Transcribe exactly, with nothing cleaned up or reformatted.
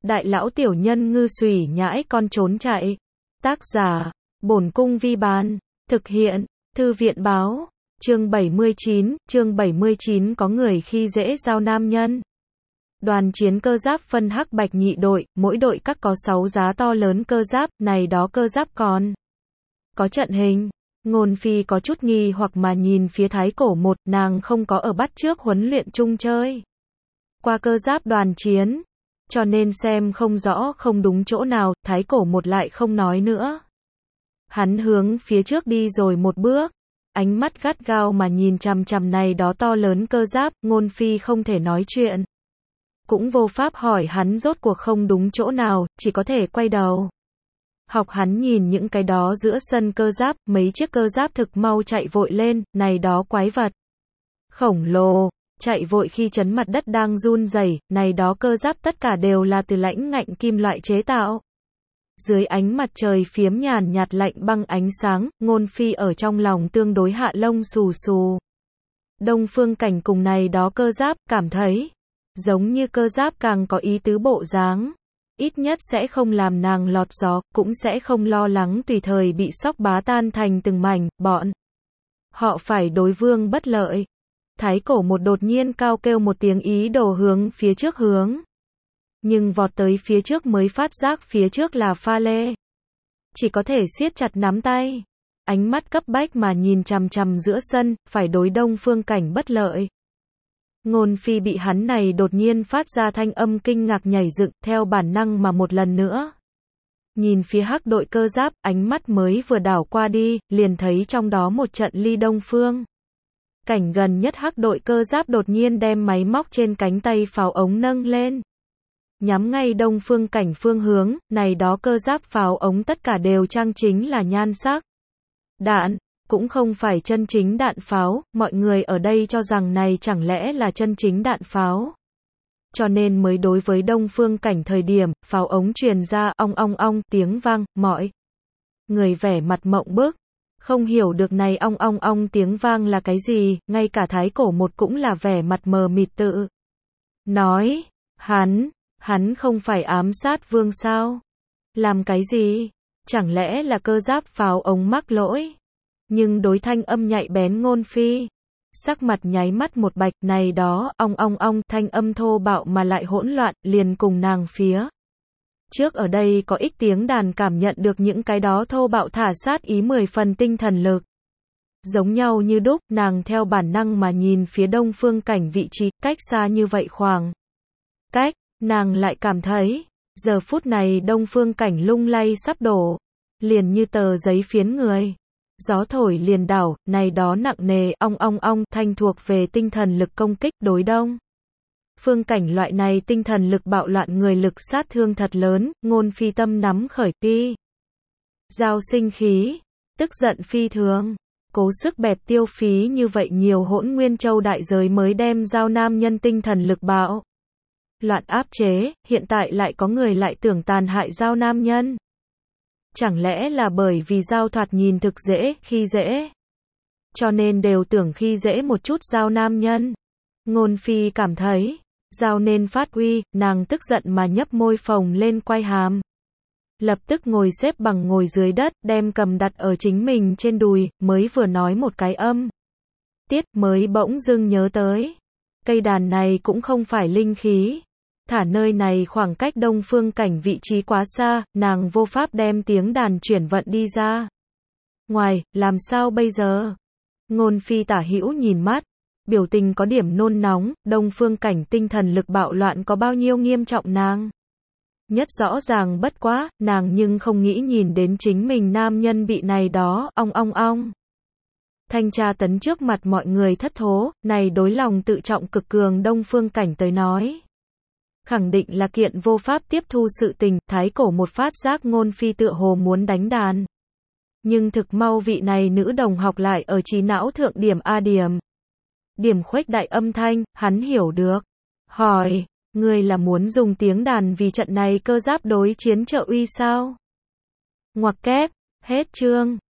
Đại lão tiểu nhân ngư xùy nhãi con trốn chạy. Tác giả, Bổn Cung Vi Bán. Thực hiện, Thư viện Báo. Chương bảy mươi chín, chương bảy mươi chín có người khi dễ giao nam nhân. Đoàn chiến cơ giáp phân hắc bạch nhị đội, mỗi đội các có sáu giá to lớn cơ giáp, này đó cơ giáp còn có trận hình. Ngôn Phi có chút nghi hoặc mà nhìn phía Thái Cổ một, nàng không có ở bắt trước huấn luyện chung chơi qua cơ giáp đoàn chiến, cho nên xem không rõ không đúng chỗ nào. Thái Cổ một lại không nói nữa. Hắn hướng phía trước đi rồi một bước, ánh mắt gắt gao mà nhìn chằm chằm này đó to lớn cơ giáp. Ngôn Phi không thể nói chuyện, cũng vô pháp hỏi hắn rốt cuộc không đúng chỗ nào, chỉ có thể quay đầu học hắn nhìn những cái đó giữa sân cơ giáp. Mấy chiếc cơ giáp thực mau chạy vội lên, này đó quái vật khổng lồ chạy vội khi chấn mặt đất đang run rẩy. Này đó cơ giáp tất cả đều là từ lãnh ngạnh kim loại chế tạo. Dưới ánh mặt trời phiếm nhàn nhạt lạnh băng ánh sáng, Ngôn Phi ở trong lòng tương đối hạ lông xù xù. Đông Phương Cảnh cùng này đó cơ giáp, cảm thấy giống như cơ giáp càng có ý tứ bộ dáng. Ít nhất sẽ không làm nàng lọt gió, cũng sẽ không lo lắng tùy thời bị sóc bá tan thành từng mảnh. Bọn họ phải đối vương bất lợi. Thái Cổ một đột nhiên cao kêu một tiếng ý đồ hướng phía trước hướng. Nhưng vọt tới phía trước mới phát giác phía trước là pha lê. Chỉ có thể siết chặt nắm tay. Ánh mắt cấp bách mà nhìn chằm chằm giữa sân, phải đối Đông Phương Cảnh bất lợi. Ngôn Phi bị hắn này đột nhiên phát ra thanh âm kinh ngạc nhảy dựng, theo bản năng mà một lần nữa nhìn phía hắc đội cơ giáp, ánh mắt mới vừa đảo qua đi, liền thấy trong đó một trận ly Đông Phương Cảnh gần nhất hắc đội cơ giáp đột nhiên đem máy móc trên cánh tay pháo ống nâng lên, nhắm ngay Đông Phương Cảnh phương hướng. Này đó cơ giáp pháo ống tất cả đều trang chính là nhan sắc đạn, cũng không phải chân chính đạn pháo. Mọi người ở đây cho rằng này chẳng lẽ là chân chính đạn pháo, cho nên mới đối với Đông Phương Cảnh thời điểm pháo ống truyền ra ong ong ong tiếng vang, mọi người vẻ mặt mộng bức, không hiểu được này ong ong ong tiếng vang là cái gì. Ngay cả Thái Cổ một cũng là vẻ mặt mờ mịt tự nói, hắn, hắn không phải ám sát vương sao? Làm cái gì? Chẳng lẽ là cơ giáp pháo ống mắc lỗi? Nhưng đối thanh âm nhạy bén Ngôn Phi, sắc mặt nháy mắt một bạch. Này đó, ong ong ong, thanh âm thô bạo mà lại hỗn loạn, liền cùng nàng phía trước ở đây có ích tiếng đàn cảm nhận được những cái đó thô bạo thả sát ý mười phần tinh thần lực. Giống nhau như đúc, nàng theo bản năng mà nhìn phía Đông Phương Cảnh vị trí, cách xa như vậy khoảng cách, nàng lại cảm thấy, giờ phút này Đông Phương Cảnh lung lay sắp đổ, liền như tờ giấy phiến người. Gió thổi liền đảo, này đó nặng nề, ong ong ong, thanh thuộc về tinh thần lực công kích đối Đông Phương Cảnh loại này tinh thần lực bạo loạn người lực sát thương thật lớn. Ngôn Phi tâm nắm khởi pi giao sinh khí, tức giận phi thường, cố sức bẹp tiêu phí như vậy nhiều hỗn nguyên châu đại giới mới đem giao nam nhân tinh thần lực bạo loạn áp chế, hiện tại lại có người lại tưởng tàn hại giao nam nhân. Chẳng lẽ là bởi vì giao thoạt nhìn thực dễ khi dễ, cho nên đều tưởng khi dễ một chút giao nam nhân. Ngôn Phi cảm thấy giao nên phát uy, nàng tức giận mà nhấp môi phồng lên quay hàm, lập tức ngồi xếp bằng ngồi dưới đất, đem cầm đặt ở chính mình trên đùi. Mới vừa nói một cái âm tiết, mới bỗng dưng nhớ tới cây đàn này cũng không phải linh khí, thả nơi này khoảng cách Đông Phương Cảnh vị trí quá xa, nàng vô pháp đem tiếng đàn chuyển vận đi ra ngoài, làm sao bây giờ? Ngôn Phi tả hữu nhìn mắt, biểu tình có điểm nôn nóng. Đông Phương Cảnh tinh thần lực bạo loạn có bao nhiêu nghiêm trọng nàng nhất rõ ràng bất quá, nàng nhưng không nghĩ nhìn đến chính mình nam nhân bị này đó ong ong ong thanh tra tấn trước mặt mọi người thất thố. Này đối lòng tự trọng cực cường Đông Phương Cảnh tới nói, khẳng định là kiện vô pháp tiếp thu sự tình. Thái Cổ một phát giác Ngôn Phi tựa hồ muốn đánh đàn, nhưng thực mau vị này nữ đồng học lại ở trí não thượng điểm A điểm điểm khuếch đại âm thanh. Hắn hiểu được, hỏi, ngươi là muốn dùng tiếng đàn vì trận này cơ giáp đối chiến trợ uy sao? Ngoặc kép, hết chương.